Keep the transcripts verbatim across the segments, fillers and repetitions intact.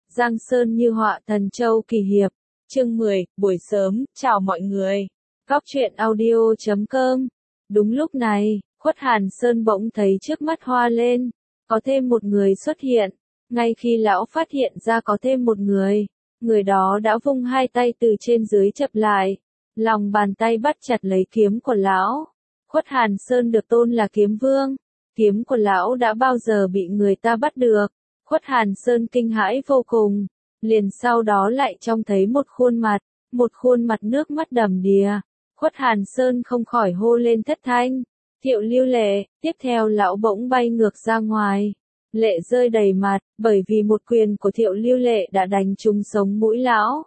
Giang Sơn như họa thần châu kỳ hiệp. Chương mười, buổi sớm, chào mọi người. Góc truyện audio chấm com. Đúng lúc này, Khuất Hàn Sơn bỗng thấy trước mắt hoa lên, có thêm một người xuất hiện. Ngay khi lão phát hiện ra có thêm một người, người đó đã vung hai tay từ trên dưới chập lại, lòng bàn tay bắt chặt lấy kiếm của lão. Khuất Hàn Sơn được tôn là kiếm vương, kiếm của lão đã bao giờ bị người ta bắt được. Khuất Hàn Sơn kinh hãi vô cùng, liền sau đó lại trông thấy một khuôn mặt, một khuôn mặt nước mắt đầm đìa. Khuất Hàn Sơn không khỏi hô lên thất thanh, Thiệu Lưu Lệ. Tiếp theo lão bỗng bay ngược ra ngoài, lệ rơi đầy mặt, bởi vì một quyền của Thiệu Lưu Lệ đã đánh trúng sống mũi lão,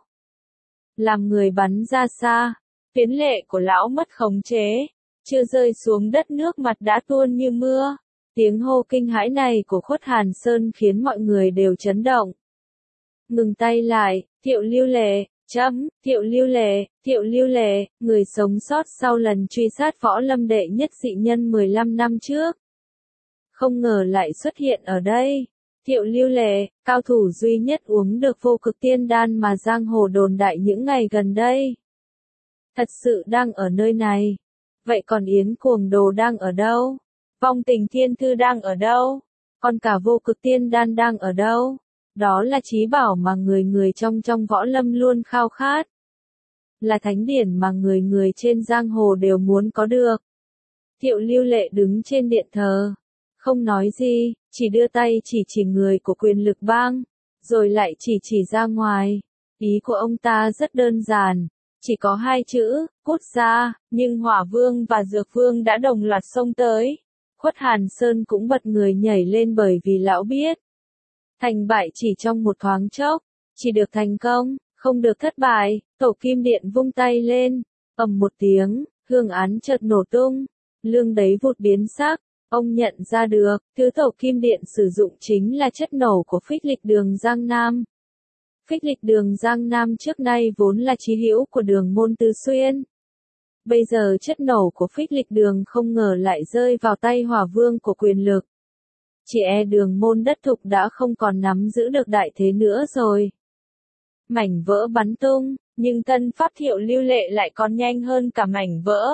làm người bắn ra xa. Phiến lệ của lão mất khống chế, chưa rơi xuống đất nước mặt đã tuôn như mưa. Tiếng hô kinh hãi này của Khuất Hàn Sơn khiến mọi người đều chấn động. Ngừng tay lại, Thiệu Lưu Lệ, chấm, Thiệu Lưu Lệ, Thiệu Lưu Lệ, người sống sót sau lần truy sát võ lâm đệ nhất dị nhân mười lăm năm trước. Không ngờ lại xuất hiện ở đây. Thiệu Lưu Lệ, cao thủ duy nhất uống được vô cực tiên đan mà giang hồ đồn đại những ngày gần đây. Thật sự đang ở nơi này. Vậy còn Yến Cuồng Đồ đang ở đâu? Vong Tình Thiên Thư đang ở đâu? Còn cả vô cực tiên đan đang ở đâu? Đó là trí bảo mà người người trong trong võ lâm luôn khao khát. Là thánh điển mà người người trên giang hồ đều muốn có được. Thiệu Lưu Lệ đứng trên điện thờ, không nói gì, chỉ đưa tay chỉ chỉ người của Quyền Lực Bang, rồi lại chỉ chỉ ra ngoài. Ý của ông ta rất đơn giản, chỉ có hai chữ, cút ra, nhưng Hỏa Vương và Dược Vương đã đồng loạt xông tới. Khuất Hàn Sơn cũng bật người nhảy lên bởi vì lão biết, thành bại chỉ trong một thoáng chốc, chỉ được thành công, không được thất bại. Tổ Kim Điện vung tay lên, ầm một tiếng, hương án chợt nổ tung, lương đấy vụt biến sắc. Ông nhận ra được, thứ Tổ Kim Điện sử dụng chính là chất nổ của Phích Lịch Đường Giang Nam. Phích Lịch Đường Giang Nam trước nay vốn là chí hữu của Đường Môn Tứ Xuyên. Bây giờ chất nổ của Phích Lịch Đường không ngờ lại rơi vào tay Hỏa Vương của Quyền Lực. Chỉ e Đường Môn Đất Thục đã không còn nắm giữ được đại thế nữa rồi. Mảnh vỡ bắn tung, nhưng tân pháp Thiệu Lưu Lệ lại còn nhanh hơn cả mảnh vỡ.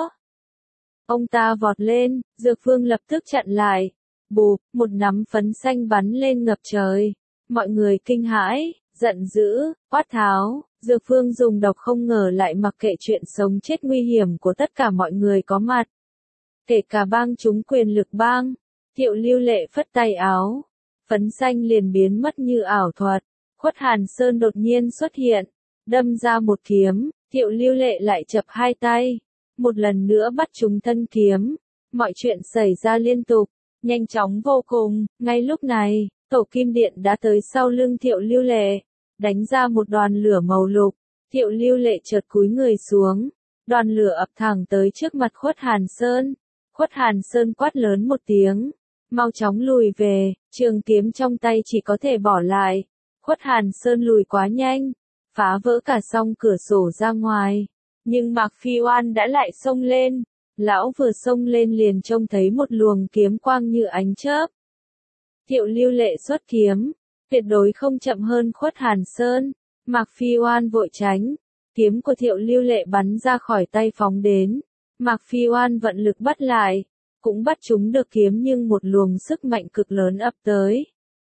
Ông ta vọt lên, Dược Vương lập tức chặn lại. Bụp, một nắm phấn xanh bắn lên ngập trời. Mọi người kinh hãi, giận dữ, quát tháo. Dược Vương dùng độc không ngờ lại mặc kệ chuyện sống chết nguy hiểm của tất cả mọi người có mặt. Kể cả bang chúng Quyền Lực Bang. Thiệu Lưu Lệ phất tay áo, phấn xanh liền biến mất như ảo thuật. Khuất Hàn Sơn đột nhiên xuất hiện, đâm ra một kiếm. Thiệu Lưu Lệ lại chập hai tay, một lần nữa bắt trúng thân kiếm. Mọi chuyện xảy ra liên tục, nhanh chóng vô cùng. Ngay lúc này, Tổ Kim Điện đã tới sau lưng Thiệu Lưu Lệ, đánh ra một đoàn lửa màu lục. Thiệu Lưu Lệ chợt cúi người xuống, đoàn lửa ập thẳng tới trước mặt Khuất Hàn Sơn. Khuất Hàn Sơn quát lớn một tiếng, mau chóng lùi về. Trường kiếm trong tay chỉ có thể bỏ lại. Khuất Hàn Sơn lùi quá nhanh, phá vỡ cả song cửa sổ ra ngoài. Nhưng Mạc Phi Oan đã lại xông lên. Lão vừa xông lên liền trông thấy một luồng kiếm quang như ánh chớp. Thiệu Lưu Lệ xuất kiếm, tuyệt đối không chậm hơn Khuất Hàn Sơn. Mạc Phi Oan vội tránh, kiếm của Thiệu Lưu Lệ bắn ra khỏi tay phóng đến. Mạc Phi Oan vận lực bắt lại, cũng bắt chúng được kiếm nhưng một luồng sức mạnh cực lớn ập tới,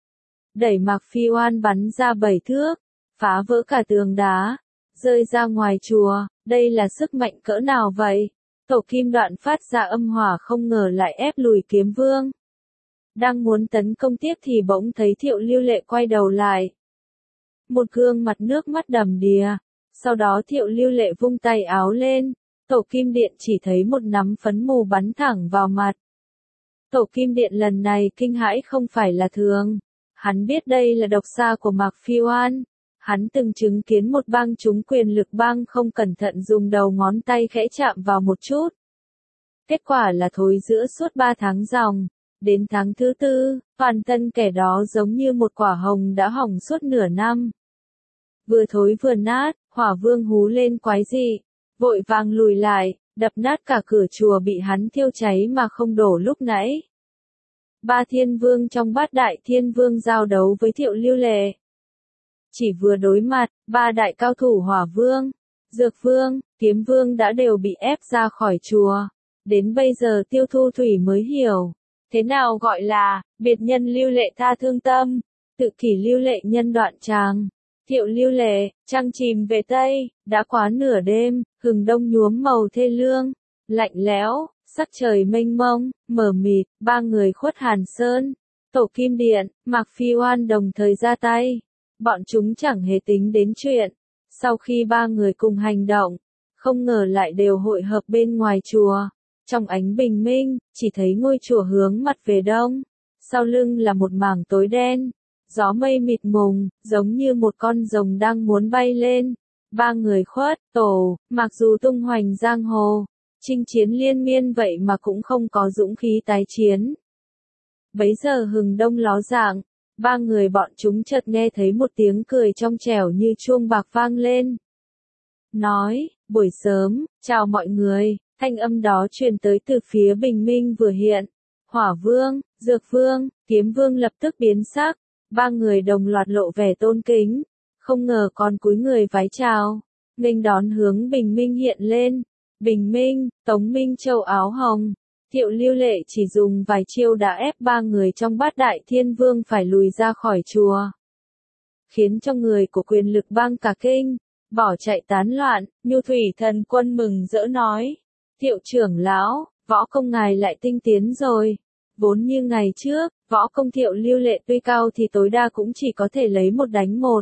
đẩy Mạc Phi Oan bắn ra bảy thước, phá vỡ cả tường đá, rơi ra ngoài chùa. Đây là sức mạnh cỡ nào vậy? Tổ Kim Đoạn phát ra âm hỏa không ngờ lại ép lùi Kiếm Vương. Đang muốn tấn công tiếp thì bỗng thấy Thiệu Lưu Lệ quay đầu lại. Một gương mặt nước mắt đầm đìa. Sau đó Thiệu Lưu Lệ vung tay áo lên. Tổ Kim Điện chỉ thấy một nắm phấn mù bắn thẳng vào mặt. Tổ Kim Điện lần này kinh hãi không phải là thường. Hắn biết đây là độc xa của Mạc Phi Oan. Hắn từng chứng kiến một bang chúng Quyền Lực Bang không cẩn thận dùng đầu ngón tay khẽ chạm vào một chút. Kết quả là thối rữa suốt ba tháng ròng. Đến tháng thứ tư, toàn thân kẻ đó giống như một quả hồng đã hỏng suốt nửa năm. Vừa thối vừa nát, Hỏa Vương hú lên quái dị, vội vàng lùi lại, đập nát cả cửa chùa bị hắn thiêu cháy mà không đổ lúc nãy. Ba thiên vương trong bát đại thiên vương giao đấu với Thiệu Lưu Lệ. Chỉ vừa đối mặt, ba đại cao thủ Hỏa Vương, Dược Vương, Kiếm Vương đã đều bị ép ra khỏi chùa. Đến bây giờ Tiêu Thu Thủy mới hiểu, thế nào gọi là, biệt nhân lưu lệ tha thương tâm, tự kỷ lưu lệ nhân đoạn tràng. Thiệu lưu lệ, trăng chìm về Tây, đã quá nửa đêm, hừng đông nhuốm màu thê lương, lạnh lẽo, sắc trời mênh mông, mờ mịt, ba người khuất Hàn Sơn, Tổ Kim Điện, Mạc Phi Oan đồng thời ra tay. Bọn chúng chẳng hề tính đến chuyện. Sau khi ba người cùng hành động, không ngờ lại đều hội hợp bên ngoài chùa. Trong ánh bình minh, chỉ thấy ngôi chùa hướng mặt về đông. Sau lưng là một mảng tối đen. Gió mây mịt mùng, giống như một con rồng đang muốn bay lên. Ba người khuất, tổ, mặc dù tung hoành giang hồ, chinh chiến liên miên vậy mà cũng không có dũng khí tái chiến. Bấy giờ hừng đông ló dạng, ba người bọn chúng chợt nghe thấy một tiếng cười trong trẻo như chuông bạc vang lên. Nói, buổi sớm, chào mọi người, thanh âm đó truyền tới từ phía bình minh vừa hiện. Hỏa Vương, Dược Vương, Kiếm Vương lập tức biến sắc, ba người đồng loạt lộ vẻ tôn kính, không ngờ còn cúi người vái chào, nghênh đón hướng bình minh hiện lên. Bình minh, Tống Minh Châu áo hồng. Thiệu lưu lệ chỉ dùng vài chiêu đã ép ba người trong bát đại thiên vương phải lùi ra khỏi chùa. Khiến cho người của quyền lực bang cả kinh, bỏ chạy tán loạn, Nhu Thủy Thần Quân mừng rỡ nói. Thiệu trưởng lão, võ công ngài lại tinh tiến rồi. Vốn như ngày trước, võ công thiệu lưu lệ tuy cao thì tối đa cũng chỉ có thể lấy một đánh một.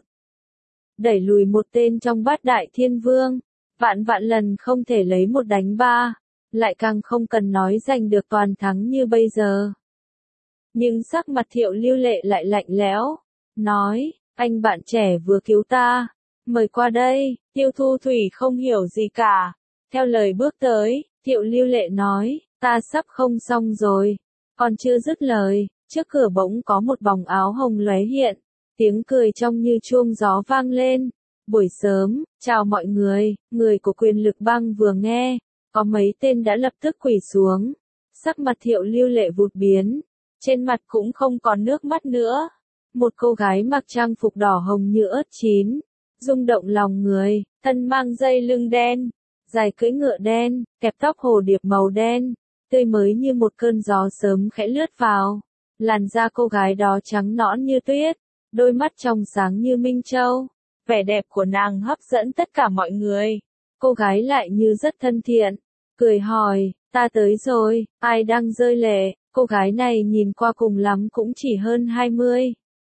Đẩy lùi một tên trong bát đại thiên vương, vạn vạn lần không thể lấy một đánh ba. Lại càng không cần nói giành được toàn thắng như bây giờ. Nhưng sắc mặt thiệu lưu lệ lại lạnh lẽo, nói, anh bạn trẻ vừa cứu ta, mời qua đây. Tiêu Thu Thủy không hiểu gì cả, theo lời bước tới, thiệu lưu lệ nói, ta sắp không xong rồi, còn chưa dứt lời, trước cửa bỗng có một bóng áo hồng lóe hiện, tiếng cười trong như chuông gió vang lên. Buổi sớm, chào mọi người, người của quyền lực bang vừa nghe. Có mấy tên đã lập tức quỳ xuống, sắc mặt thiệu lưu lệ vụt biến, trên mặt cũng không còn nước mắt nữa. Một cô gái mặc trang phục đỏ hồng như ớt chín, rung động lòng người, thân mang dây lưng đen, dài cưỡi ngựa đen, kẹp tóc hồ điệp màu đen, tươi mới như một cơn gió sớm khẽ lướt vào. Làn da cô gái đó trắng nõn như tuyết, đôi mắt trong sáng như minh châu, vẻ đẹp của nàng hấp dẫn tất cả mọi người. Cô gái lại như rất thân thiện, cười hỏi, ta tới rồi, ai đang rơi lệ. Cô gái này nhìn qua cùng lắm cũng chỉ hơn hai mươi.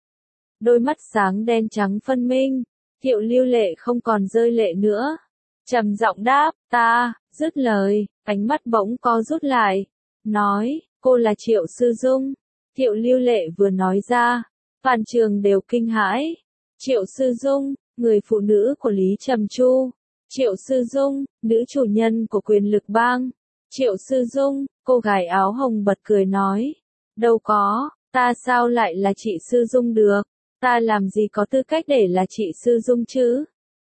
Đôi mắt sáng đen trắng phân minh, thiệu lưu lệ không còn rơi lệ nữa. Trầm giọng đáp, ta, dứt lời, ánh mắt bỗng co rút lại, nói, cô là Triệu Sư Dung. Thiệu lưu lệ vừa nói ra, toàn trường đều kinh hãi. Triệu Sư Dung, người phụ nữ của Lý Trầm Chu. Triệu Sư Dung, nữ chủ nhân của quyền lực bang. Triệu Sư Dung, cô gái áo hồng bật cười nói. Đâu có, ta sao lại là chị Sư Dung được? Ta làm gì có tư cách để là chị Sư Dung chứ?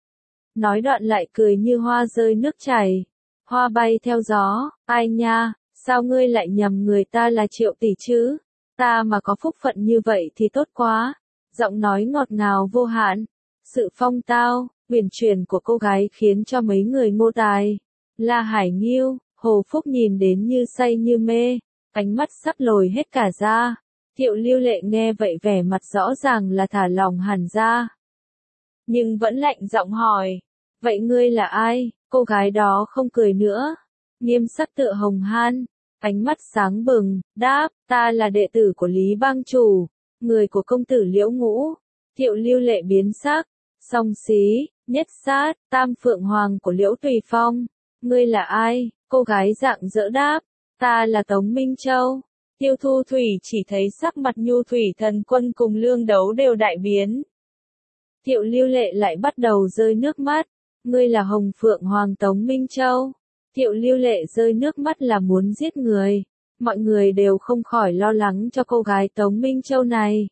Nói đoạn lại cười như hoa rơi nước chảy. Hoa bay theo gió, ai nha, sao ngươi lại nhầm người ta là Triệu tỷ chứ? Ta mà có phúc phận như vậy thì tốt quá. Giọng nói ngọt ngào vô hạn. Sự phong tao, huyền chuyển của cô gái khiến cho mấy người Ngô Tài, La Hải Nghiêu, Hồ Phúc nhìn đến như say như mê, ánh mắt sắp lồi hết cả ra. Thiệu lưu lệ nghe vậy vẻ mặt rõ ràng là thả lòng hẳn ra. Nhưng vẫn lạnh giọng hỏi, vậy ngươi là ai? Cô gái đó không cười nữa, nghiêm sắc tựa hồng han, ánh mắt sáng bừng, đáp, ta là đệ tử của Lý Bang Chủ, người của công tử Liễu Ngũ. Thiệu lưu lệ biến sắc, song xí, nhất sát, tam phượng hoàng của Liễu Tùy Phong. Ngươi là ai? Cô gái rạng rỡ đáp, ta là Tống Minh Châu. Tiêu Thu Thủy chỉ thấy sắc mặt Nhu Thủy Thần Quân cùng Lương Đấu đều đại biến. Thiệu lưu lệ lại bắt đầu rơi nước mắt, ngươi là Hồng Phượng Hoàng Tống Minh Châu. Thiệu lưu lệ rơi nước mắt là muốn giết người, mọi người đều không khỏi lo lắng cho cô gái Tống Minh Châu này.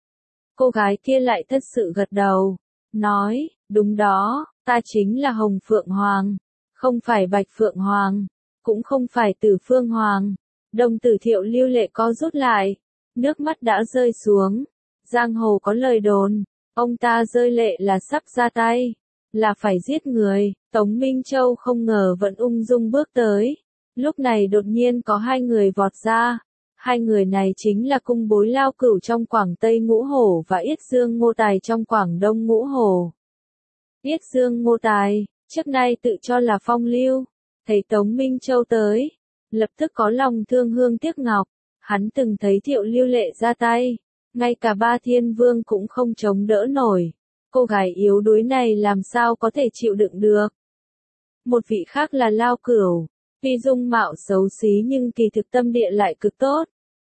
Cô gái kia lại thật sự gật đầu, nói, đúng đó, ta chính là Hồng Phượng Hoàng, không phải Bạch Phượng Hoàng, cũng không phải Tử Phương Hoàng. Đồng tử Thiệu lưu lệ co rút lại, nước mắt đã rơi xuống. Giang hồ có lời đồn, Ông ta rơi lệ là sắp ra tay, là phải giết người. Tống Minh Châu không ngờ vẫn ung dung bước tới. Lúc này đột nhiên có hai người vọt ra. Hai người này chính là cung bối Lao Cửu trong Quảng Tây Ngũ Hổ và Yết Dương Ngô Tài trong Quảng Đông Ngũ Hổ. Yết Dương Ngô Tài, trước nay tự cho là phong lưu, thấy Tống Minh Châu tới, lập tức có lòng thương hương tiếc ngọc. Hắn từng thấy Thiệu Lưu Lệ ra tay, ngay cả Ba Thiên Vương cũng không chống đỡ nổi. Cô gái yếu đuối này làm sao có thể chịu đựng được. Một vị khác là Lao Cửu, tuy dung mạo xấu xí nhưng kỳ thực tâm địa lại cực tốt.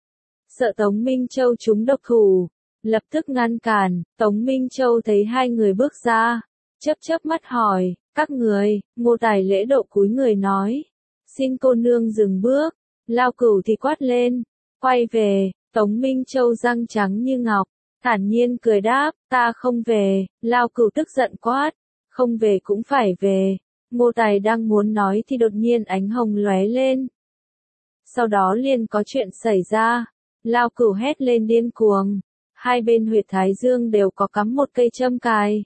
Sợ Tống Minh Châu trúng độc thủ, lập tức ngăn cản. Tống Minh Châu thấy hai người bước ra, chớp chớp mắt hỏi, các người. Ngô Tài lễ độ cúi người nói, xin cô nương dừng bước. Lao Cửu thì quát lên, quay về. Tống Minh Châu răng trắng như ngọc, thản nhiên cười đáp, ta không về. Lao Cửu tức giận quát, không về cũng phải về. Ngô Tài đang muốn nói thì đột nhiên ánh hồng lóe lên. Sau đó liền có chuyện xảy ra. Lao Cửu hét lên điên cuồng. Hai bên huyệt thái dương đều có cắm một cây châm cài.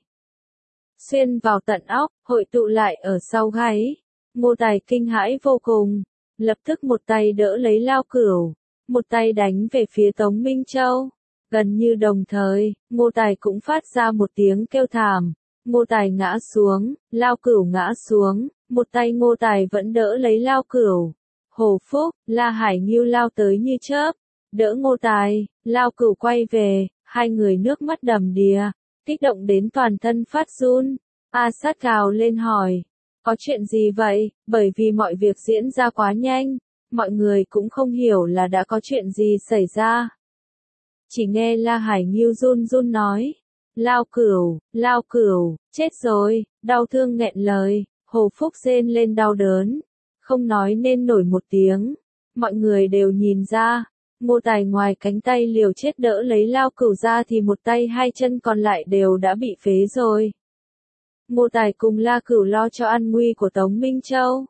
Xuyên vào tận óc, hội tụ lại ở sau gáy. Ngô Tài kinh hãi vô cùng. Lập tức một tay đỡ lấy Lao Cửu, một tay đánh về phía Tống Minh Châu. Gần như đồng thời, Ngô Tài cũng phát ra một tiếng kêu thảm. Ngô Tài ngã xuống, Lao Cửu ngã xuống, một tay Ngô Tài vẫn đỡ lấy Lao Cửu. Hồ Phúc, La Hải Nghiêu lao tới như chớp, đỡ Ngô Tài. Lao Cửu quay về, hai người nước mắt đầm đìa, kích động đến toàn thân phát run. A Sát gào lên hỏi, có chuyện gì vậy? Bởi vì mọi việc diễn ra quá nhanh, mọi người cũng không hiểu là đã có chuyện gì xảy ra. Chỉ nghe La Hải Nghiêu run run nói, Lao Cửu, Lao Cửu, chết rồi, đau thương nghẹn lời. Hồ Phúc rên lên đau đớn, không nói nên nổi một tiếng. Mọi người đều nhìn ra, Ngô Tài ngoài cánh tay liều chết đỡ lấy Lao Cửu ra thì một tay hai chân còn lại đều đã bị phế rồi. Ngô Tài cùng La Cửu lo cho an nguy của Tống Minh Châu,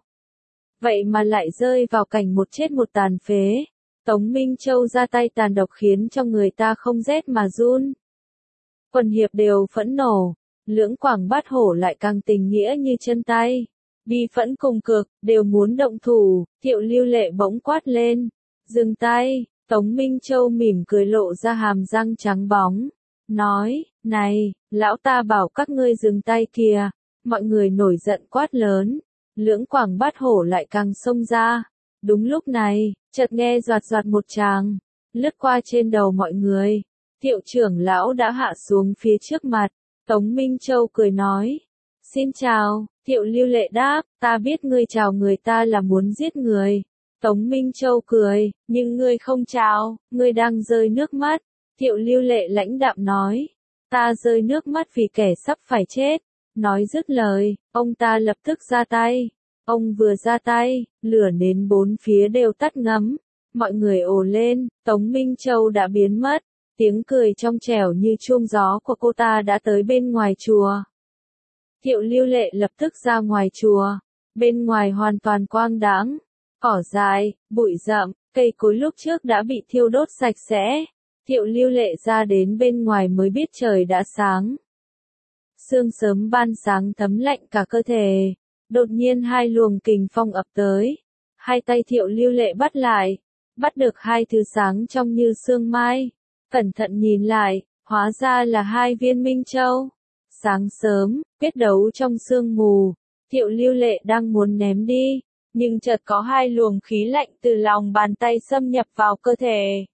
vậy mà lại rơi vào cảnh một chết một tàn phế. Tống Minh Châu ra tay tàn độc khiến cho người ta không rét mà run. Quần hiệp đều phẫn nộ, Lưỡng Quảng Bát Hổ lại càng tình nghĩa như chân tay. Bi phẫn cùng cực, đều muốn động thủ. Thiệu Lưu Lệ bỗng quát lên, dừng tay. Tống Minh Châu mỉm cười lộ ra hàm răng trắng bóng, nói, này, lão ta bảo các ngươi dừng tay kìa. Mọi người nổi giận quát lớn, Lưỡng Quảng Bát Hổ lại càng xông ra. Đúng lúc này, chợt nghe doạt doạt một tràng, lướt qua trên đầu mọi người. Thiệu trưởng lão đã hạ xuống phía trước mặt. Tống Minh Châu cười nói, xin chào. Thiệu Lưu Lệ đáp, ta biết ngươi chào người ta là muốn giết người. Tống Minh Châu cười, nhưng ngươi không chào, ngươi đang rơi nước mắt. Thiệu Lưu Lệ lãnh đạm nói, ta rơi nước mắt vì kẻ sắp phải chết. Nói dứt lời, ông ta lập tức ra tay. Ông vừa ra tay, lửa nến bốn phía đều tắt ngấm. Mọi người ồ lên, Tống Minh Châu đã biến mất. Tiếng cười trong trẻo như chuông gió của cô ta đã tới bên ngoài chùa. Thiệu Lưu Lệ lập tức ra ngoài chùa. Bên ngoài hoàn toàn quang đãng, cỏ dại, bụi rậm, cây cối lúc trước đã bị thiêu đốt sạch sẽ. Thiệu Lưu Lệ ra đến bên ngoài mới biết trời đã sáng. Sương sớm ban sáng thấm lạnh cả cơ thể. Đột nhiên hai luồng kình phong ập tới. Hai tay Thiệu Lưu Lệ bắt lại, bắt được hai thứ sáng trong như sương mai. Cẩn thận nhìn lại, hóa ra là hai viên Minh Châu. Sáng sớm, quyết đấu trong sương mù, Thiệu Lưu Lệ đang muốn ném đi, nhưng chợt có hai luồng khí lạnh từ lòng bàn tay xâm nhập vào cơ thể.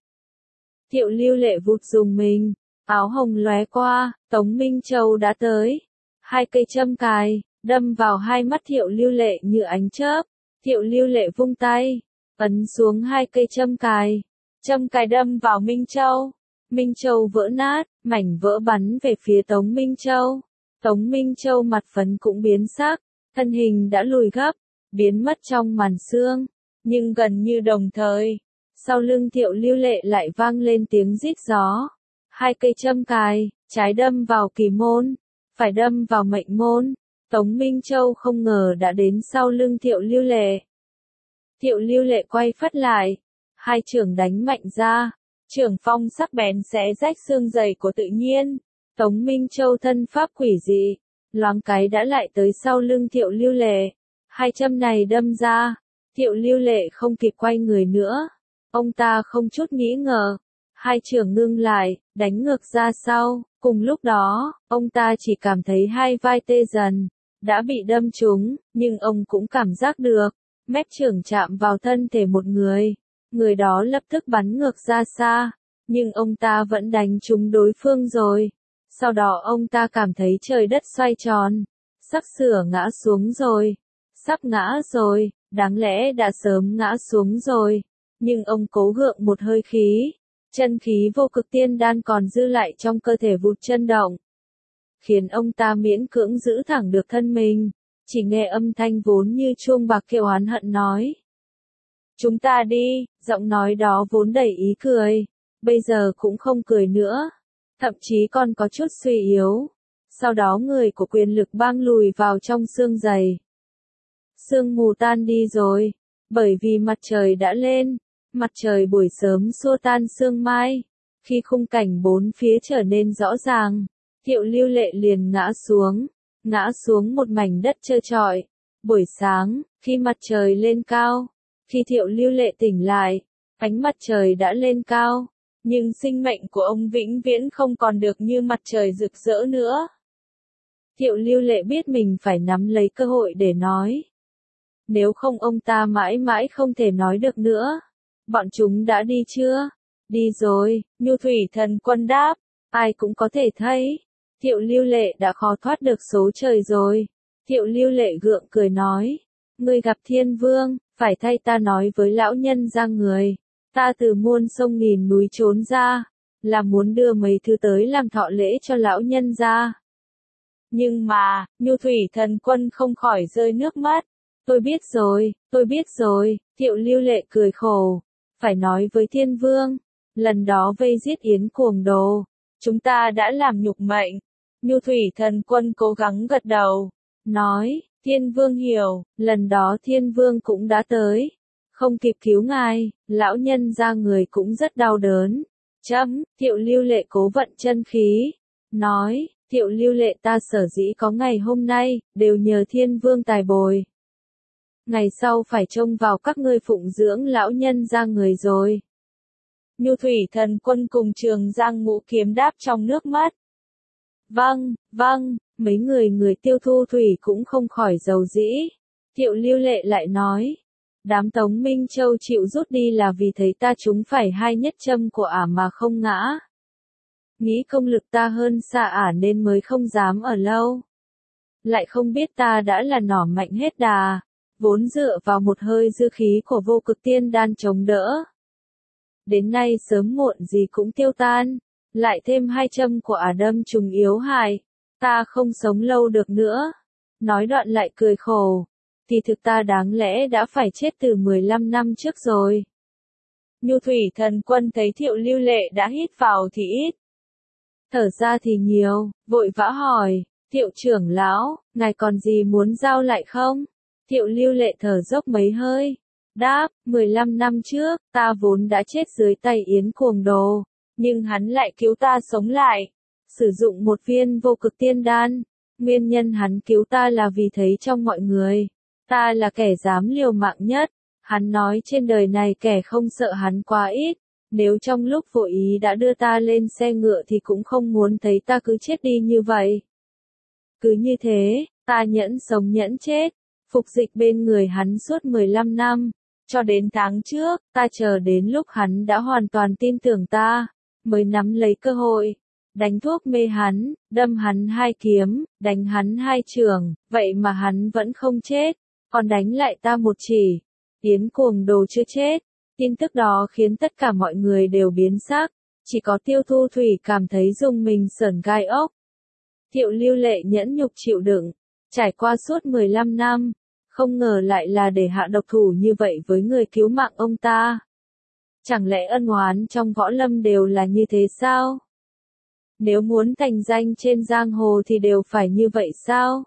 Thiệu Lưu Lệ vụt dùng mình, áo hồng lóe qua, Tống Minh Châu đã tới. Hai cây châm cài, đâm vào hai mắt Thiệu Lưu Lệ như ánh chớp. Thiệu Lưu Lệ vung tay, ấn xuống hai cây châm cài. Châm cài đâm vào Minh Châu. Minh Châu vỡ nát, mảnh vỡ bắn về phía Tống Minh Châu. Tống Minh Châu mặt phấn cũng biến sắc, thân hình đã lùi gấp, biến mất trong màn sương. Nhưng gần như đồng thời, sau lưng Thiệu Lưu Lệ lại vang lên tiếng rít gió. Hai cây châm cài, trái đâm vào kỳ môn, phải đâm vào mệnh môn. Tống Minh Châu không ngờ đã đến sau lưng Thiệu Lưu Lệ. Thiệu Lưu Lệ quay phắt lại, hai chưởng đánh mạnh ra. Chưởng phong sắc bén xé rách xương dày của tự nhiên. Tống Minh Châu thân pháp quỷ dị, loáng cái đã lại tới sau lưng Thiệu Lưu Lệ. Hai châm này đâm ra, Thiệu Lưu Lệ không kịp quay người nữa. Ông ta không chút nghĩ ngờ, hai chưởng ngưng lại, đánh ngược ra sau. Cùng lúc đó, ông ta chỉ cảm thấy hai vai tê dần, đã bị đâm trúng, nhưng ông cũng cảm giác được, mép chưởng chạm vào thân thể một người. Người đó lập tức bắn ngược ra xa, nhưng ông ta vẫn đánh trúng đối phương rồi. Sau đó ông ta cảm thấy trời đất xoay tròn, sắp sửa ngã xuống rồi, sắp ngã rồi, đáng lẽ đã sớm ngã xuống rồi, nhưng ông cố gượng một hơi khí, chân khí vô cực tiên đan còn dư lại trong cơ thể vụt chân động, khiến ông ta miễn cưỡng giữ thẳng được thân mình, chỉ nghe âm thanh vốn như chuông bạc kêu oán hận nói. Chúng ta đi, giọng nói đó vốn đầy ý cười, bây giờ cũng không cười nữa, thậm chí còn có chút suy yếu. Sau đó người của quyền lực bang lùi vào trong sương dày. Sương mù tan đi rồi, bởi vì mặt trời đã lên, mặt trời buổi sớm xua tan sương mai. Khi khung cảnh bốn phía trở nên rõ ràng, Thiệu Lưu Lệ liền ngã xuống, ngã xuống một mảnh đất trơ trọi. Buổi sáng, khi mặt trời lên cao, khi Thiệu Lưu Lệ tỉnh lại, ánh mặt trời đã lên cao, nhưng sinh mệnh của ông vĩnh viễn không còn được như mặt trời rực rỡ nữa. Thiệu Lưu Lệ biết mình phải nắm lấy cơ hội để nói. Nếu không ông ta mãi mãi không thể nói được nữa. Bọn chúng đã đi chưa? Đi rồi, Nhu Thủy Thần Quân đáp. Ai cũng có thể thấy. Thiệu Lưu Lệ đã khó thoát được số trời rồi. Thiệu Lưu Lệ gượng cười nói. Ngươi gặp Thiên Vương, phải thay ta nói với lão nhân ra người. Ta từ muôn sông nghìn núi trốn ra, là muốn đưa mấy thứ tới làm thọ lễ cho lão nhân ra. Nhưng mà, Nhu Thủy Thần Quân không khỏi rơi nước mắt. Tôi biết rồi, tôi biết rồi, Thiệu Lưu Lệ cười khổ. Phải nói với Thiên Vương, lần đó vây giết Yến Cuồng Đồ, chúng ta đã làm nhục mệnh. Nhu Thủy Thần Quân cố gắng gật đầu, nói, Thiên Vương hiểu, lần đó Thiên Vương cũng đã tới. Không kịp cứu ngài, lão nhân ra người cũng rất đau đớn. Chấm, Thiệu Lưu Lệ cố vận chân khí, nói, Thiệu Lưu Lệ ta sở dĩ có ngày hôm nay, đều nhờ Thiên Vương tài bồi. Ngày sau phải trông vào các ngươi phụng dưỡng lão nhân ra người rồi. Nhu Thủy Thần Quân cùng Trường Giang Ngũ Kiếm đáp trong nước mắt. Vâng, vâng, mấy người người Tiêu Thu Thủy cũng không khỏi giàu dĩ. Thiệu Lưu Lệ lại nói. Đám Tống Minh Châu chịu rút đi là vì thấy ta trúng phải hai nhất châm của ả mà không ngã. Nghĩ công lực ta hơn xa ả nên mới không dám ở lâu. Lại không biết ta đã là nỏ mạnh hết đà, vốn dựa vào một hơi dư khí của vô cực tiên đan chống đỡ. Đến nay sớm muộn gì cũng tiêu tan, lại thêm hai châm của ả đâm trùng yếu hại, ta không sống lâu được nữa. Nói đoạn lại cười khổ. Thì thực ta đáng lẽ đã phải chết từ mười lăm năm trước rồi. Nhu Thủy Thần Quân thấy Thiệu Lưu Lệ đã hít vào thì ít, thở ra thì nhiều, vội vã hỏi, Thiệu trưởng lão, ngài còn gì muốn giao lại không? Thiệu Lưu Lệ thở dốc mấy hơi, đáp, mười lăm năm trước, ta vốn đã chết dưới tay Yến Cuồng Đồ, nhưng hắn lại cứu ta sống lại, sử dụng một viên vô cực tiên đan. Nguyên nhân hắn cứu ta là vì thấy trong mọi người, ta là kẻ dám liều mạng nhất. Hắn nói trên đời này kẻ không sợ hắn quá ít. Nếu trong lúc vô ý đã đưa ta lên xe ngựa thì cũng không muốn thấy ta cứ chết đi như vậy. Cứ như thế, ta nhẫn sống nhẫn chết, phục dịch bên người hắn suốt mười lăm năm. Cho đến tháng trước, ta chờ đến lúc hắn đã hoàn toàn tin tưởng ta, mới nắm lấy cơ hội. Đánh thuốc mê hắn, đâm hắn hai kiếm, đánh hắn hai chưởng, vậy mà hắn vẫn không chết. Còn đánh lại ta một chỉ. Yến Cuồng Đồ chưa chết. Tin tức đó khiến tất cả mọi người đều biến sắc. Chỉ có Tiêu Thu Thủy cảm thấy rùng mình sởn gai ốc. Thiệu Lưu Lệ nhẫn nhục chịu đựng. Trải qua suốt mười lăm năm. Không ngờ lại là để hạ độc thủ như vậy với người cứu mạng ông ta. Chẳng lẽ ân oán trong võ lâm đều là như thế sao? Nếu muốn thành danh trên giang hồ thì đều phải như vậy sao?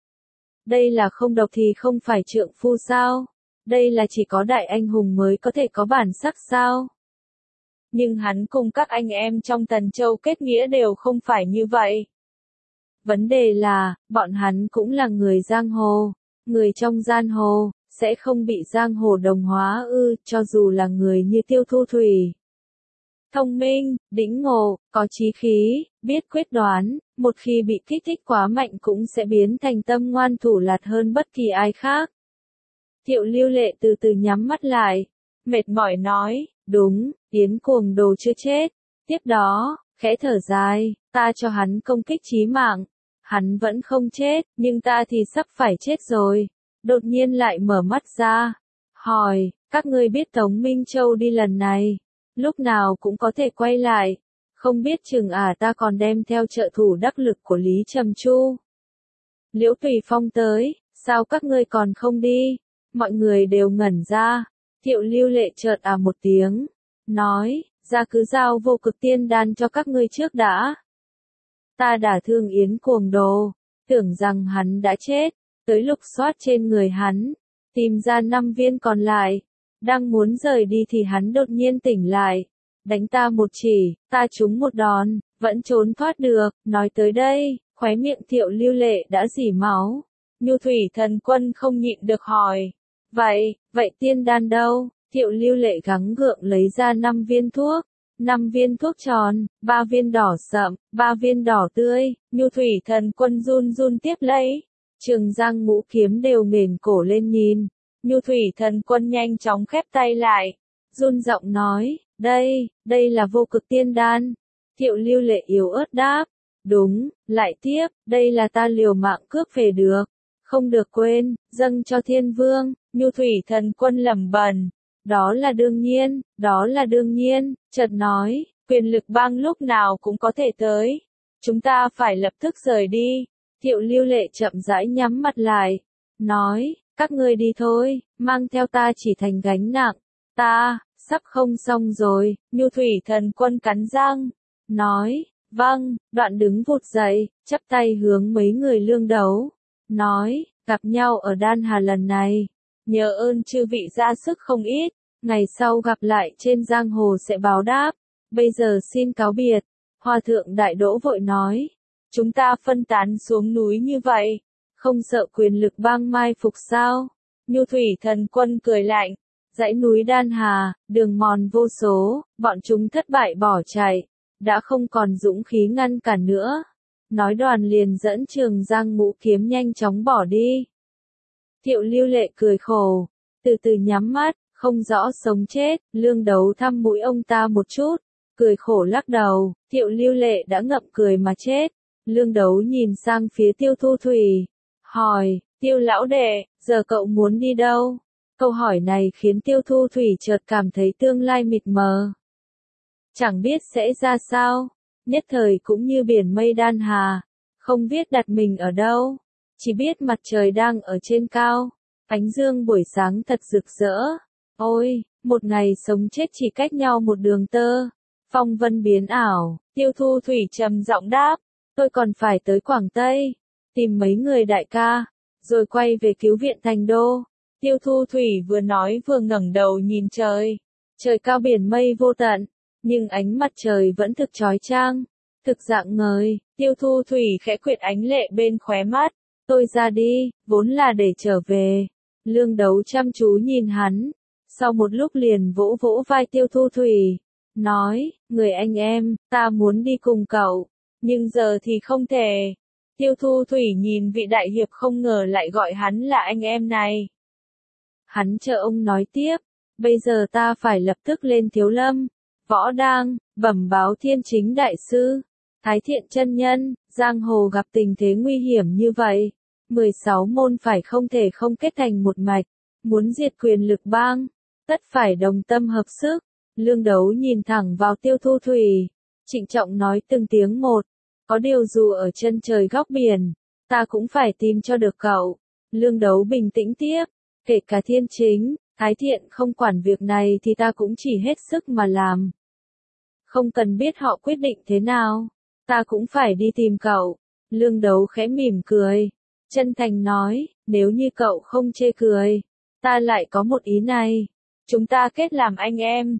Đây là không độc thì không phải trượng phu sao? Đây là chỉ có đại anh hùng mới có thể có bản sắc sao? nhưng hắn cùng các anh em trong Tần Châu kết nghĩa đều không phải như vậy. Vấn đề là, bọn hắn cũng là người giang hồ, người trong giang hồ, sẽ không bị giang hồ đồng hóa ư, cho dù là người như Tiêu Thu Thủy. Thông minh, đĩnh ngộ, có chí khí, biết quyết đoán, một khi bị kích thích quá mạnh cũng sẽ biến thành tâm ngoan thủ lạt hơn bất kỳ ai khác. Thiệu Lưu Lệ từ từ nhắm mắt lại, mệt mỏi nói, đúng, Yến Cuồng Đồ chưa chết. Tiếp đó, khẽ thở dài, ta cho hắn công kích chí mạng. Hắn vẫn không chết, nhưng ta thì sắp phải chết rồi. Đột nhiên lại mở mắt ra, hỏi, các ngươi biết Tống Minh Châu đi lần này, lúc nào cũng có thể quay lại, không biết chừng à ta còn đem theo trợ thủ đắc lực của Lý Trầm Chu. Liễu Tùy Phong tới, sao các ngươi còn không đi? Mọi người đều ngẩn ra, Thiệu Lưu Lệ chợt à một tiếng, nói, ra cứ giao vô cực tiên đan cho các ngươi trước đã. Ta đả thương Yến Cuồng Đồ, tưởng rằng hắn đã chết, tới lục soát trên người hắn, tìm ra năm viên còn lại, đang muốn rời đi thì hắn đột nhiên tỉnh lại, đánh ta một chỉ, ta trúng một đòn, vẫn trốn thoát được, nói tới đây, khóe miệng Thiệu Lưu Lệ đã rỉ máu. Nhu Thủy Thần Quân không nhịn được hỏi, vậy, vậy tiên đan đâu? Thiệu Lưu Lệ gắng gượng lấy ra năm viên thuốc. Năm viên thuốc tròn, ba viên đỏ sậm, ba viên đỏ tươi, Nhu Thủy Thần Quân run run tiếp lấy. Trường Giang Ngũ Kiếm đều nghển cổ lên nhìn. Nhu Thủy Thần Quân nhanh chóng khép tay lại, run giọng nói, đây, đây là vô cực tiên đan. Thiệu Lưu Lệ yếu ớt đáp, đúng, lại tiếp, đây là ta liều mạng cướp về được, không được quên, dâng cho Thiên Vương. Nhu Thủy Thần Quân lẩm bẩm, đó là đương nhiên, đó là đương nhiên, chợt nói, quyền lực bang lúc nào cũng có thể tới, chúng ta phải lập tức rời đi. Thiệu Lưu Lệ chậm rãi nhắm mắt lại, nói, các ngươi đi thôi, mang theo ta chỉ thành gánh nặng, ta, sắp không xong rồi. Nhu Thủy Thần Quân cắn răng, nói, vâng, đoạn đứng vụt dậy, chắp tay hướng mấy người lương đấu, nói, gặp nhau ở Đan Hà lần này, nhờ ơn chư vị ra sức không ít, ngày sau gặp lại trên giang hồ sẽ báo đáp, bây giờ xin cáo biệt. Hòa thượng Đại Đỗ vội nói, chúng ta phân tán xuống núi như vậy, không sợ quyền lực bang mai phục sao? Nhu Thủy Thần Quân cười lạnh, dãy núi Đan Hà, đường mòn vô số, bọn chúng thất bại bỏ chạy, đã không còn dũng khí ngăn cản nữa. Nói đoàn liền dẫn Trường Giang Ngũ Kiếm nhanh chóng bỏ đi. Thiệu Lưu Lệ cười khổ, từ từ nhắm mắt, không rõ sống chết, lương đấu thăm mũi ông ta một chút, cười khổ lắc đầu, Thiệu Lưu Lệ đã ngậm cười mà chết. Lương đấu nhìn sang phía Tiêu Thu Thủy, hỏi, Tiêu lão đệ, giờ cậu muốn đi đâu? Câu hỏi này khiến Tiêu Thu Thủy chợt cảm thấy tương lai mịt mờ. Chẳng biết sẽ ra sao, nhất thời cũng như biển mây Đan Hà, không biết đặt mình ở đâu, chỉ biết mặt trời đang ở trên cao, ánh dương buổi sáng thật rực rỡ. Ôi, một ngày sống chết chỉ cách nhau một đường tơ, phong vân biến ảo. Tiêu Thu Thủy trầm giọng đáp, tôi còn phải tới Quảng Tây, tìm mấy người đại ca, rồi quay về cứu viện Thành Đô. Tiêu Thu Thủy vừa nói vừa ngẩng đầu nhìn trời, trời cao biển mây vô tận, nhưng ánh mặt trời vẫn thực chói chang, thực dạng ngời. Tiêu Thu Thủy khẽ quệt ánh lệ bên khóe mắt, tôi ra đi, vốn là để trở về. Lương đấu chăm chú nhìn hắn, sau một lúc liền vỗ vỗ vai Tiêu Thu Thủy, nói, người anh em, ta muốn đi cùng cậu, nhưng giờ thì không thể. Tiêu Thu Thủy nhìn vị đại hiệp không ngờ lại gọi hắn là anh em này. Hắn chờ ông nói tiếp, bây giờ ta phải lập tức lên Thiếu Lâm, Võ Đang, bẩm báo Thiên Chính Đại Sư, Thái Thiện chân nhân, giang hồ gặp tình thế nguy hiểm như vậy, mười sáu môn phải không thể không kết thành một mạch, muốn diệt quyền lực bang, tất phải đồng tâm hợp sức. Lương đấu nhìn thẳng vào Tiêu Thu Thủy, trịnh trọng nói từng tiếng một, có điều dù ở chân trời góc biển, ta cũng phải tìm cho được cậu. Lương đấu bình tĩnh tiếp, kể cả Thiên Chính, Thái Thiện không quản việc này thì ta cũng chỉ hết sức mà làm. Không cần biết họ quyết định thế nào, ta cũng phải đi tìm cậu. Lương đấu khẽ mỉm cười, chân thành nói, nếu như cậu không chê cười, ta lại có một ý này, chúng ta kết làm anh em,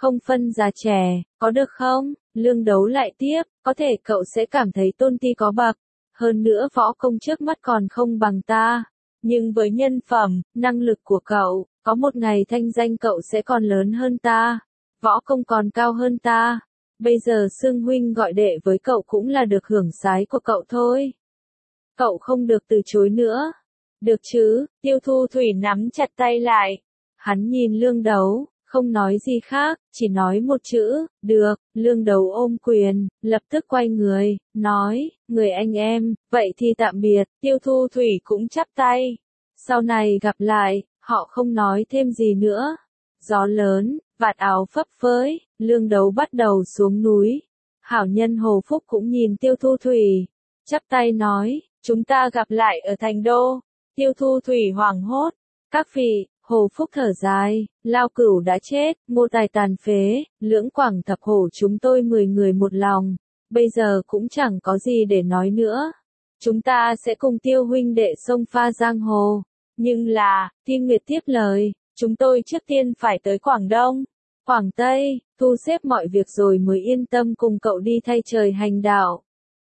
không phân già trẻ, có được không? Lương Đấu lại tiếp, có thể cậu sẽ cảm thấy tôn ti có bậc, hơn nữa võ công trước mắt còn không bằng ta. Nhưng với nhân phẩm, năng lực của cậu, có một ngày thanh danh cậu sẽ còn lớn hơn ta, võ công còn cao hơn ta. Bây giờ Sương huynh gọi đệ với cậu cũng là được hưởng sái của cậu thôi. Cậu không được từ chối nữa. Được chứ, Tiêu Thu Thủy nắm chặt tay lại. Hắn nhìn Lương Đấu, không nói gì khác, chỉ nói một chữ, được. Lương Đấu ôm quyền, lập tức quay người, nói, người anh em, vậy thì tạm biệt. Tiêu Thu Thủy cũng chắp tay. Sau này gặp lại, họ không nói thêm gì nữa. Gió lớn, vạt áo phấp phới, Lương Đấu bắt đầu xuống núi. Hảo nhân Hồ Phúc cũng nhìn Tiêu Thu Thủy, chắp tay nói, chúng ta gặp lại ở thành đô. Tiêu Thu Thủy hoảng hốt, các vị. Hồ Phúc thở dài, Lao Cửu đã chết, Ngô Tài tàn phế, Lưỡng Quảng thập hổ chúng tôi mười người một lòng, bây giờ cũng chẳng có gì để nói nữa. Chúng ta sẽ cùng Tiêu huynh đệ xông pha giang hồ, nhưng là, Thiên Nguyệt tiếp lời, chúng tôi trước tiên phải tới Quảng Đông, Quảng Tây, thu xếp mọi việc rồi mới yên tâm cùng cậu đi thay trời hành đạo.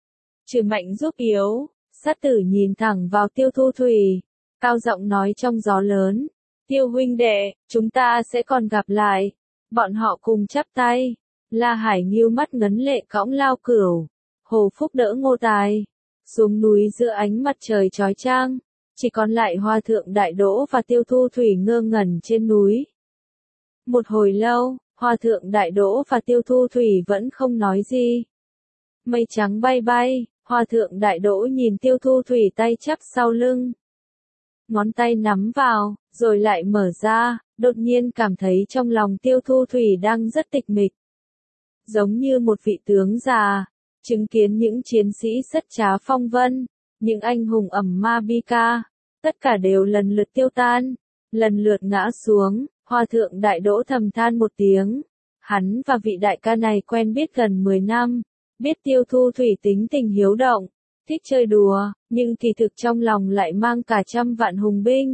Trừ mạnh giúp yếu, sát tử nhìn thẳng vào Tiêu Thu Thủy, cao giọng nói trong gió lớn. Tiêu huynh đệ, chúng ta sẽ còn gặp lại. Bọn họ cùng chắp tay. La Hải Nghiêu mắt ngấn lệ cõng Lao Cửu. Hồ Phúc đỡ Ngô Tài. Xuống núi giữa ánh mặt trời chói chang. Chỉ còn lại Hòa thượng Đại Đỗ và Tiêu Thu Thủy ngơ ngẩn trên núi. Một hồi lâu, Hòa thượng Đại Đỗ và Tiêu Thu Thủy vẫn không nói gì. Mây trắng bay bay, Hòa thượng Đại Đỗ nhìn Tiêu Thu Thủy tay chắp sau lưng. Ngón tay nắm vào, rồi lại mở ra, đột nhiên cảm thấy trong lòng Tiêu Thu Thủy đang rất tịch mịch. Giống như một vị tướng già, chứng kiến những chiến sĩ sất trá phong vân, những anh hùng ẩm ma bi ca, tất cả đều lần lượt tiêu tan, lần lượt ngã xuống. Hòa thượng Đại Đỗ thầm than một tiếng, hắn và vị đại ca này quen biết gần mười năm, biết Tiêu Thu Thủy tính tình hiếu động, thích chơi đùa, nhưng kỳ thực trong lòng lại mang cả trăm vạn hùng binh.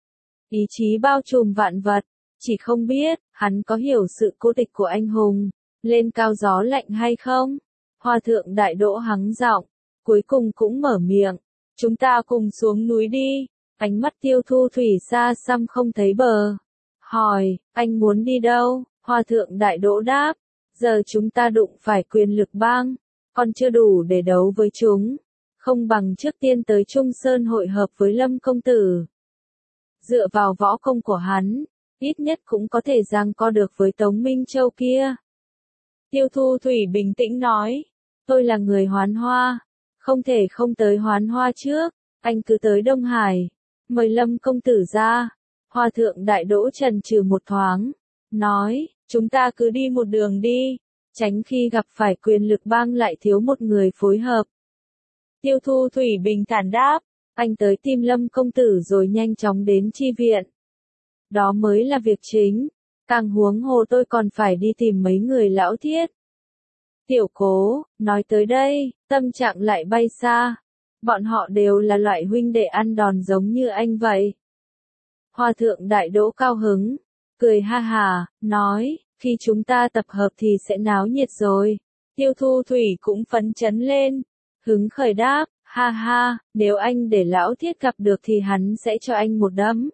Ý chí bao trùm vạn vật, chỉ không biết, hắn có hiểu sự cô tịch của anh hùng, lên cao gió lạnh hay không? Hòa thượng Đại Đỗ hắng giọng, cuối cùng cũng mở miệng, chúng ta cùng xuống núi đi. Ánh mắt Tiêu Thu Thủy xa xăm không thấy bờ. Hỏi, anh muốn đi đâu? Hòa thượng Đại Đỗ đáp, giờ chúng ta đụng phải quyền lực bang, còn chưa đủ để đấu với chúng. Không bằng trước tiên tới Trung Sơn hội hợp với Lâm công tử. Dựa vào võ công của hắn, ít nhất cũng có thể giằng co được với Tống Minh Châu kia. Tiêu Thu Thủy bình tĩnh nói, tôi là người Hoán Hoa, không thể không tới Hoán Hoa trước, anh cứ tới Đông Hải, mời Lâm công tử ra. Hòa thượng Đại Đỗ chần chừ một thoáng, nói, chúng ta cứ đi một đường đi, tránh khi gặp phải quyền lực bang lại thiếu một người phối hợp. Tiêu Thu Thủy bình thản đáp, anh tới tìm Lâm công tử rồi nhanh chóng đến chi viện. Đó mới là việc chính, càng huống hồ tôi còn phải đi tìm mấy người lão thiết. Tiểu Cố, nói tới đây, tâm trạng lại bay xa. Bọn họ đều là loại huynh đệ ăn đòn giống như anh vậy. Hòa thượng Đại Đỗ cao hứng, cười ha hà, nói, khi chúng ta tập hợp thì sẽ náo nhiệt rồi. Tiêu Thu Thủy cũng phấn chấn lên, hứng khởi đáp, ha ha, nếu anh để lão thiết gặp được thì hắn sẽ cho anh một đấm.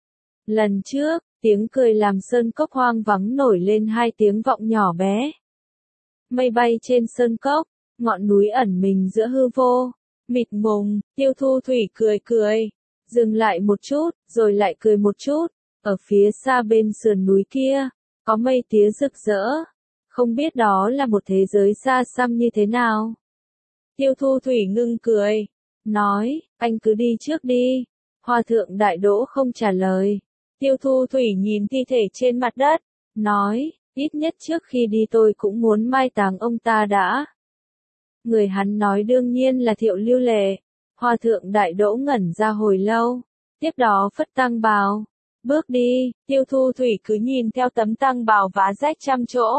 Lần trước, tiếng cười làm sơn cốc hoang vắng nổi lên hai tiếng vọng nhỏ bé. Mây bay trên sơn cốc, ngọn núi ẩn mình giữa hư vô, mịt mùng. Tiêu Thu Thủy cười cười, dừng lại một chút, rồi lại cười một chút. Ở phía xa bên sườn núi kia, có mây tía rực rỡ. Không biết đó là một thế giới xa xăm như thế nào. Tiêu Thu Thủy ngưng cười, nói, anh cứ đi trước đi. Hòa thượng Đại Đỗ không trả lời. Tiêu Thu Thủy nhìn thi thể trên mặt đất, nói, ít nhất trước khi đi tôi cũng muốn mai táng ông ta đã. Người hắn nói đương nhiên là Thiệu Lưu Lệ. Hòa thượng Đại Đỗ ngẩn ra hồi lâu, tiếp đó phất tăng bào, bước đi. Tiêu Thu Thủy cứ nhìn theo tấm tăng bào vá rách trăm chỗ.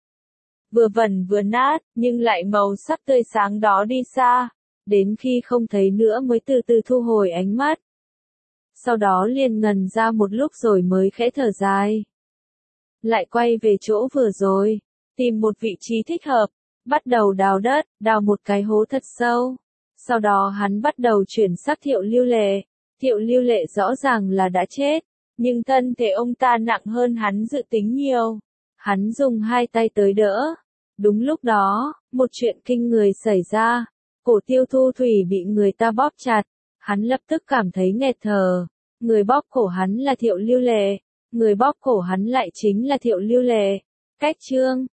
Vừa vẩn vừa nát, nhưng lại màu sắc tươi sáng đó đi xa, đến khi không thấy nữa mới từ từ thu hồi ánh mắt. Sau đó liền ngần ra một lúc rồi mới khẽ thở dài. lại quay về chỗ vừa rồi, tìm một vị trí thích hợp, bắt đầu đào đất, đào một cái hố thật sâu. Sau đó hắn bắt đầu chuyển xác Thiệu Lưu Lệ. Thiệu Lưu Lệ rõ ràng là đã chết, nhưng thân thể ông ta nặng hơn hắn dự tính nhiều. Hắn dùng hai tay tới đỡ. Đúng lúc đó, một chuyện kinh người xảy ra. Cổ Tiêu Thu Thủy bị người ta bóp chặt. Hắn lập tức cảm thấy nghẹt thở. Người bóp cổ hắn là Thiệu Lưu Lệ. Người bóp cổ hắn lại chính là Thiệu Lưu Lệ. Cách chương